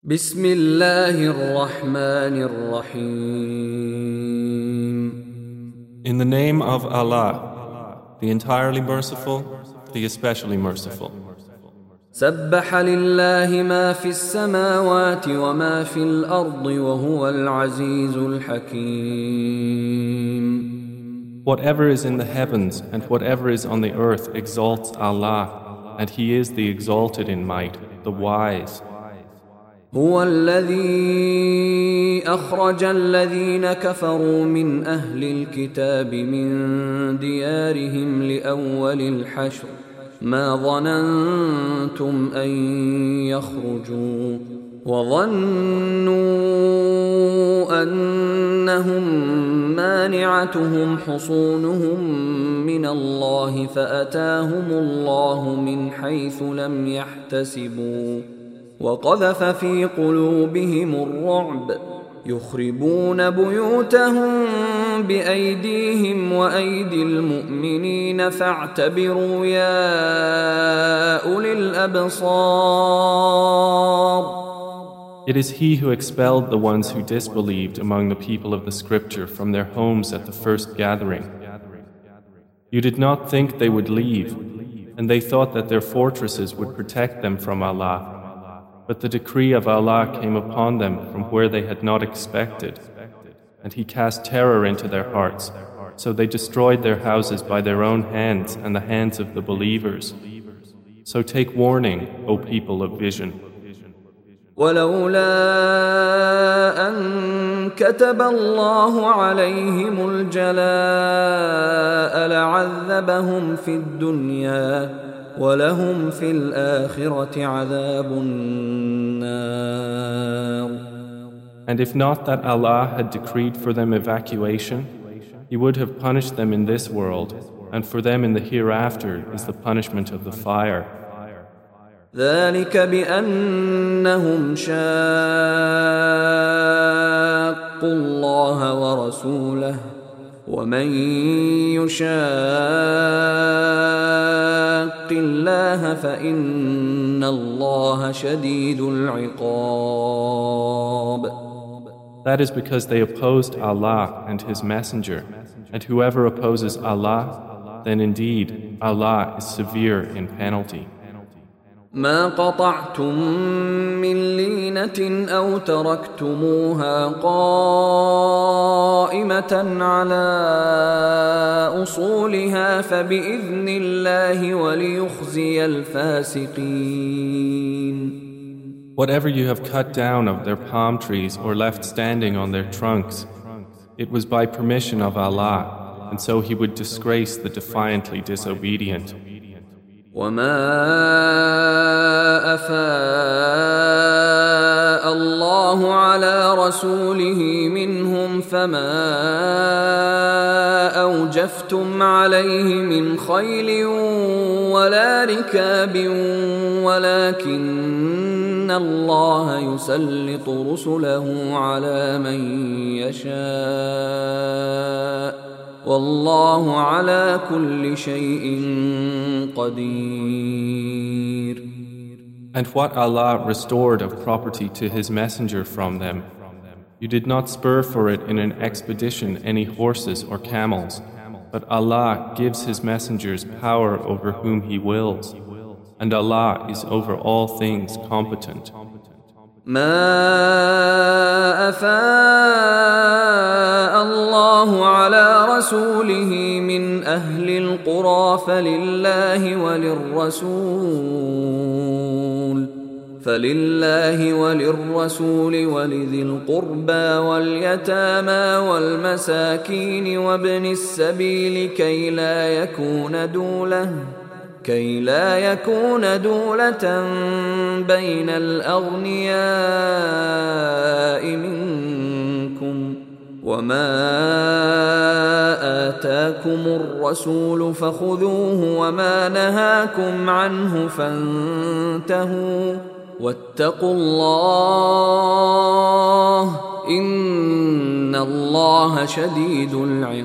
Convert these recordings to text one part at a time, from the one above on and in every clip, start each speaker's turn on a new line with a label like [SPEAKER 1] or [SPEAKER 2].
[SPEAKER 1] بسم الله الرحمن الرحيم.
[SPEAKER 2] In the name of Allah, the entirely merciful, the especially merciful.
[SPEAKER 1] سبح لله ما في السماوات وما في الأرض وهو العزيز الحكيم.
[SPEAKER 2] Whatever is in the heavens and whatever is on the earth exalts Allah, and He is the exalted in might, the wise.
[SPEAKER 1] هو الذي أخرج الذين كفروا من أهل الكتاب من ديارهم لأول الحشر ما ظننتم أن يخرجوا وظنوا أنهم مانعتهم حصونهم من الله فأتاهم الله من حيث لم يحتسبوا وقذف في قلوبهم الرعب يخربون بيوتهم بأيديهم وأيدي المؤمنين فاعتبروا يا أولي الأبصار.
[SPEAKER 2] It is He who expelled the ones who disbelieved among the people of the Scripture from their homes at the first gathering. You did not think they would leave, and they thought that their fortresses would protect them from Allah. But the decree of Allah came upon them from where they had not expected, and He cast terror into their hearts, so they destroyed their houses by their own hands and the hands of the believers. So take warning, O people of vision.
[SPEAKER 1] ولولا أن كتب الله عليهم الجلاء لعذبهم في الدنيا ولهم في الآخرة عذاب النار.
[SPEAKER 2] And if not that Allah had decreed for them evacuation, He would have punished them in this world, and for them in the hereafter is the punishment of the fire.
[SPEAKER 1] ذلك بأنهم شاقوا الله ورسوله ومن يشاق الله فإن الله شديد العقاب.
[SPEAKER 2] That is because they opposed Allah and His Messenger, and whoever opposes Allah, then indeed Allah is severe in penalty.
[SPEAKER 1] ما قطعتم من لينة أو تركتموها قائمة على أصولها فبإذن الله وليخزي الفاسقين.
[SPEAKER 2] Whatever you have cut down of their palm trees or left standing on their trunks, it was by permission of Allah, and so He would disgrace the defiantly disobedient.
[SPEAKER 1] وما أفاء الله على رسوله منهم فما أوجفتم عليه من خيل ولا ركاب ولكن الله يسلط رسله على من يشاء والله على كل شيء قدير.
[SPEAKER 2] And what Allah restored of property to His Messenger from them, you did not spur for it in an expedition any horses or camels, but Allah gives His messengers power over whom He wills, and Allah is over all things competent.
[SPEAKER 1] ما أفاء الله على رسوله من أهل القرى فلله وللرسول ولذي القربى واليتامى والمساكين وابن السبيل كي لا يكون دولة بين الأغنياء منكم وما آتاكم الرسول فخذوه وما نهاكم عنه فانتهوا واتقوا الله إن الله شديد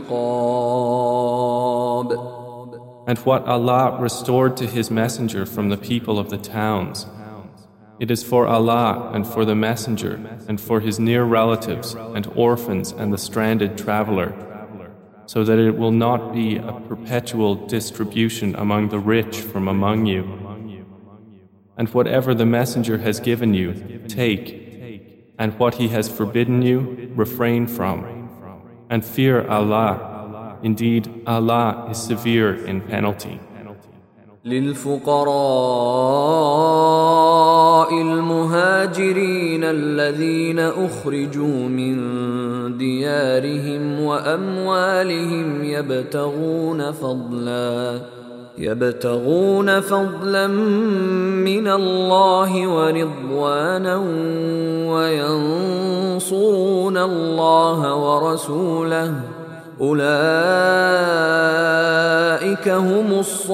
[SPEAKER 1] العقاب.
[SPEAKER 2] And what Allah restored to His Messenger from the people of the towns, It is for Allah and for the Messenger and for his near relatives and orphans and the stranded traveler, so that it will not be a perpetual distribution among the rich from among you. And whatever the Messenger has given you, take, and what he has forbidden you, refrain from. And fear Allah. Indeed, Allah is severe in penalty.
[SPEAKER 1] للفقراء المهاجرين الذين أخرجوا من ديارهم وأموالهم يبتغون فضلا من الله ورضوانا وينصرون الله ورسوله أولئك هم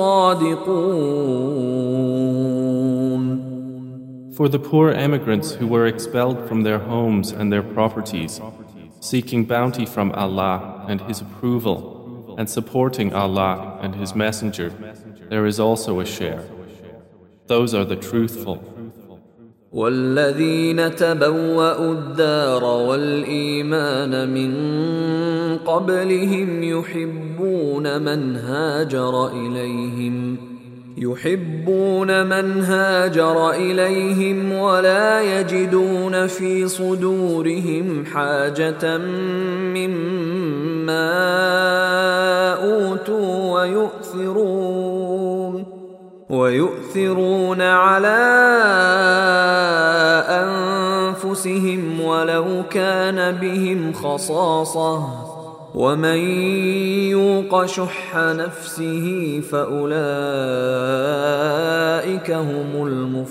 [SPEAKER 1] الصادقون.
[SPEAKER 2] For the poor emigrants who were expelled from their homes and their properties, seeking bounty from Allah and His approval, and supporting Allah and His Messenger, there is also a share. Those are the truthful.
[SPEAKER 1] والذين تبوأوا الدار والإيمان من قبلهم يحبون من هاجر إليهم ولا يجدون في صدورهم حاجة مما أوتوا ويؤثرون على أنفسهم ولو كان بهم خصاصة ومن يوق شح نفسه فأولئك هم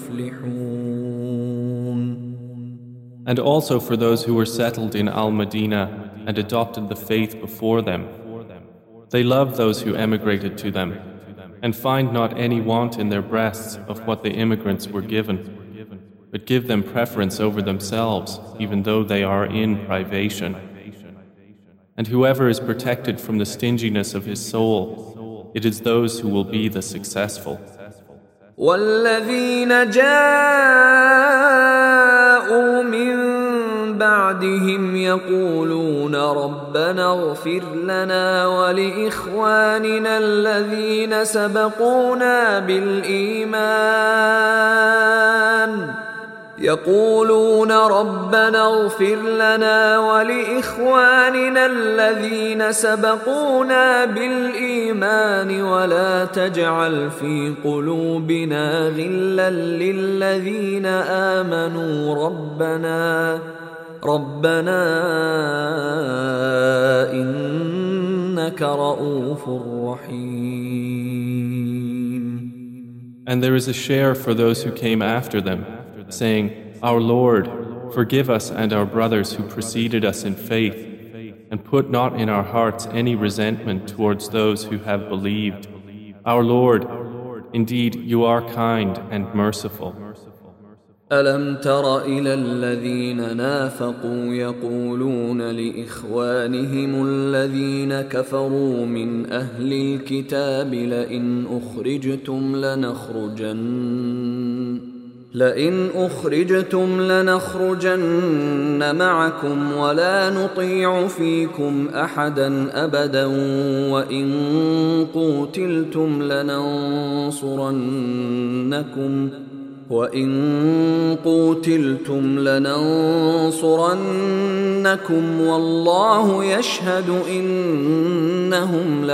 [SPEAKER 1] المفلحون.
[SPEAKER 2] And also for those who were settled in Al-Madinah and adopted the faith before them, they love those who emigrated to them and find not any want in their breasts of what the immigrants were given, but give them preference over themselves, even though they are in privation. And whoever is protected from the stinginess of his soul, it is those who will be the successful.
[SPEAKER 1] والذين جاءوا من بعدهم يقولون ربنا اغفر لنا ولإخواننا الذين سبقونا بالإيمان ولا تجعل في قلوبنا غلا للذين آمنوا ربنا إنك رؤوف رحيم.
[SPEAKER 2] And there is a share for those who came after them, saying, Our Lord, forgive us and our brothers who preceded us in faith, and put not in our hearts any resentment towards those who have believed. Our Lord, indeed you are kind and merciful.
[SPEAKER 1] ألم تر إلى الذين نافقوا يقولون لإخوانهم الذين كفروا من أهل الكتاب لئن أخرجتم لنخرجن معكم ولا نطيع فيكم أحدا أبدا وإن قوتلتم لننصرنكم والله يشهد إنهم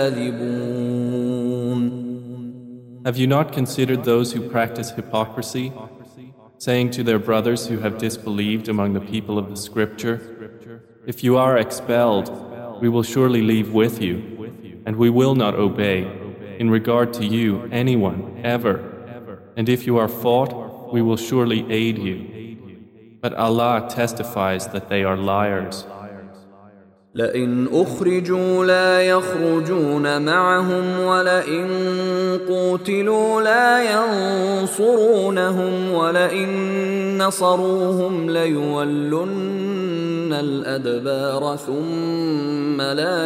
[SPEAKER 1] لكاذبون.
[SPEAKER 2] Have you not considered those who practice hypocrisy, saying to their brothers who have disbelieved among the people of the Scripture, If you are expelled, we will surely leave with you, and we will not obey, in regard to you, anyone, ever. And if you are fought, we will surely aid you. But Allah testifies that they are liars.
[SPEAKER 1] لئن أخرجوا لا يخرجون معهم ولئن قوتلوا لا ينصرونهم ولئن نصروهم ليولن الأدبار ثم لا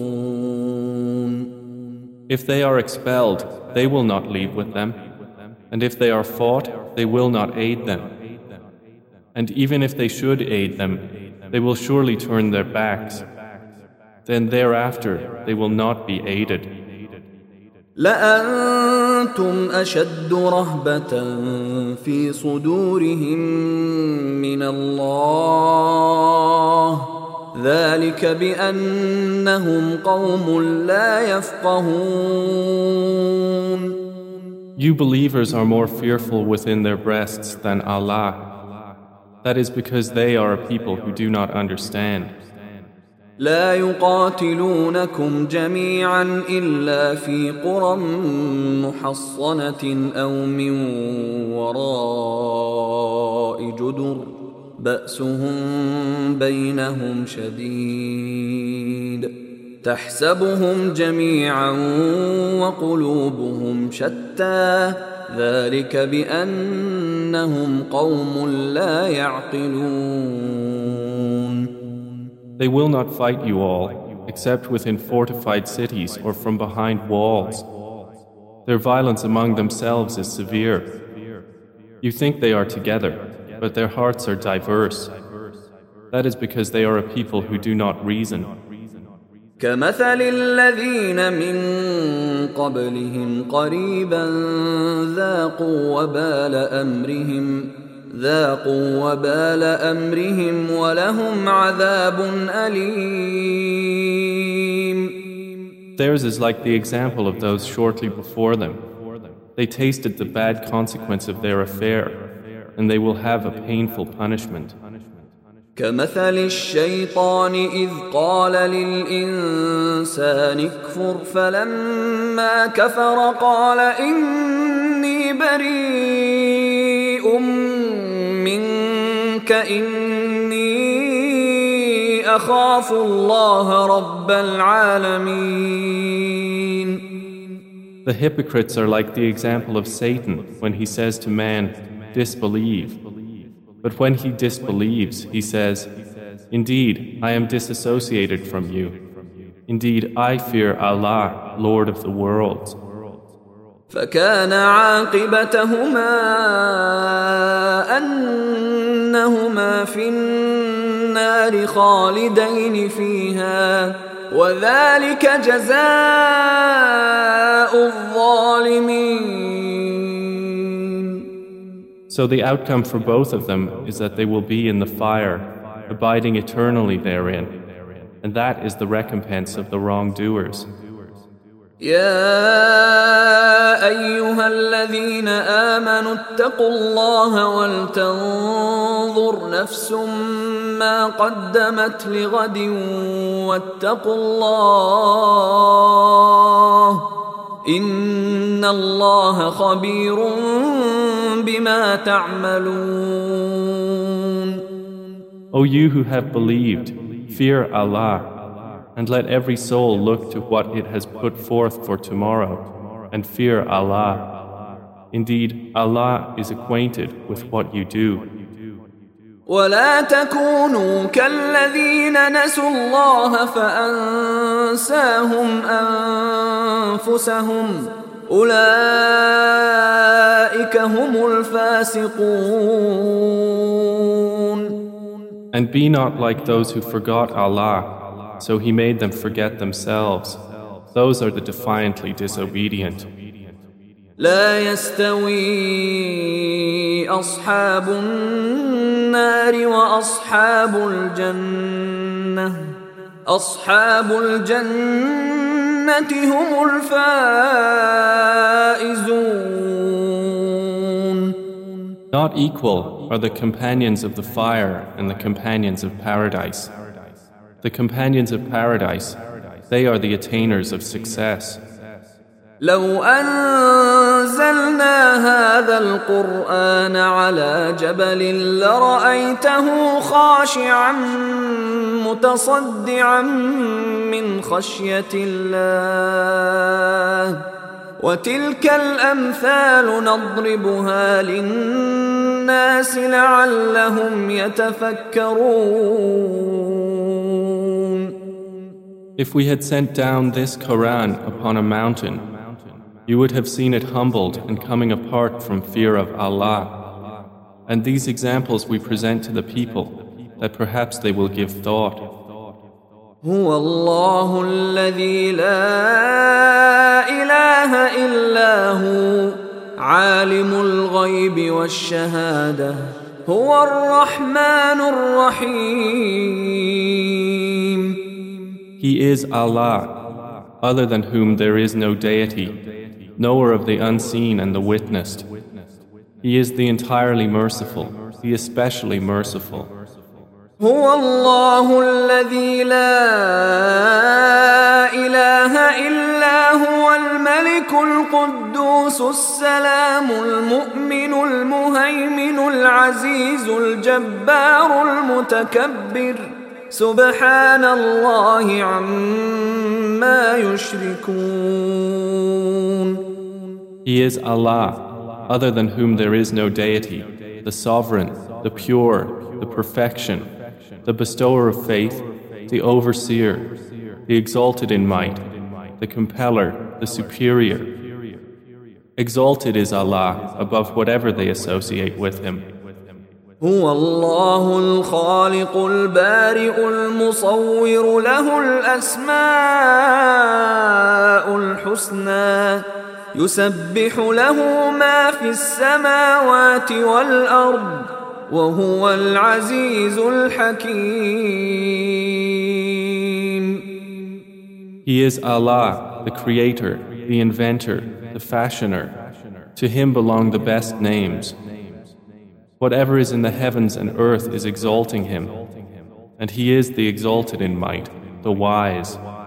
[SPEAKER 1] ينصرون.
[SPEAKER 2] If they are expelled, they will not leave with them. And if they are fought, they will not aid them. And even if they should aid them, they will surely turn their backs. Then thereafter they will not be aided.
[SPEAKER 1] لأنتم أشد رهبة في صدورهم من الله ذلك بأنهم قوم لا يفقهون.
[SPEAKER 2] You believers are more fearful within their breasts than Allah. That is because they are a people who do not understand.
[SPEAKER 1] لا يقاتلونكم جميعا إلا في قرى محصنة أو من وراء جدر بأسهم بينهم شديد تحسبهم جميعا وقلوبهم شتى ذلك بأنهم قوم لا يعقلون.
[SPEAKER 2] They will not fight you all, except within fortified cities or from behind walls. Their violence among themselves is severe. You think they are together, but their hearts are diverse. That is because they are a people who do not reason.
[SPEAKER 1] كمثل الذين من قبلهم قريبا ذاقوا وبال أمرهم ولهم عذاب أليم.
[SPEAKER 2] Theirs is like the example of those shortly before them. They tasted the bad consequence of their affair, and they will have a painful punishment.
[SPEAKER 1] كمثل الشيطان إذ قال للإنسان اكفر فلما كفر قال إني بريء منك إني أخاف الله رب العالمين.
[SPEAKER 2] The hypocrites are like the example of Satan when he says to man, disbelieve. But when he disbelieves, he says, indeed, I am disassociated from you. Indeed, I fear Allah, Lord of the worlds.
[SPEAKER 1] فكان عاقبتهما أنهما في النار خالدين فيها وذلك جزاء الظالمين.
[SPEAKER 2] So the outcome for both of them is that they will be in the fire, abiding eternally therein, and that is the recompense of the wrongdoers.
[SPEAKER 1] يا أيها الذين آمنوا اتقوا الله ولتنظر نفس ما قدمت لغد واتقوا الله إن الله خبير بما تعملون.
[SPEAKER 2] O you who have believed, fear Allah, and let every soul look to what it has put forth for tomorrow, and fear Allah. Indeed, Allah is acquainted with what you do.
[SPEAKER 1] ولا تكونوا كالذين نسوا الله فأنساهم أنفسهم أولئك هم الفاسقون.
[SPEAKER 2] And be not like those who forgot Allah, so He made them forget themselves. Those are the defiantly disobedient.
[SPEAKER 1] لا يستوي أصحاب النار وأصحاب الجنة أصحاب الجنة هم الفائزون.
[SPEAKER 2] Not equal are the companions of the fire and the companions of paradise. The companions of paradise, they are the attainers of success.
[SPEAKER 1] لو أنزلنا هذا القرآن على جبل لرأيته خاشعا متصدعا من خشية الله وتلك الأمثال نضربها للناس لعلهم يتفكرون.
[SPEAKER 2] If we had sent down this Quran upon a mountain, You would have seen it humbled and coming apart from fear of Allah. And these examples we present to the people, that perhaps they will give thought.
[SPEAKER 1] هو الله الذي لا إله إلا هو عالم الغيب والشهادة هو الرحمن الرحيم.
[SPEAKER 2] He is Allah, other than whom there is no deity, knower of the unseen and the witnessed. He is the entirely merciful, the especially merciful.
[SPEAKER 1] هو الله الذي لا إله إلا هو الملك القدوس السلام المؤمن المهيمن العزيز الجبار المتكبر سبحان الله عما يشركون.
[SPEAKER 2] He is Allah, other than whom there is no deity, the sovereign, the pure, the perfection, the bestower of faith, the overseer, the exalted in might, the compeller, the superior. Exalted is Allah above whatever they associate with Him.
[SPEAKER 1] هو الله الخالق البارئ المصور له الأسماء الحسنى يسبح له ما في السماوات والأرض وهو العزيز الحكيم.
[SPEAKER 2] He is Allah, the creator, the inventor, the fashioner. To Him belong the best names. Whatever is in the heavens and earth is exalting Him, and He is the exalted in might, the wise.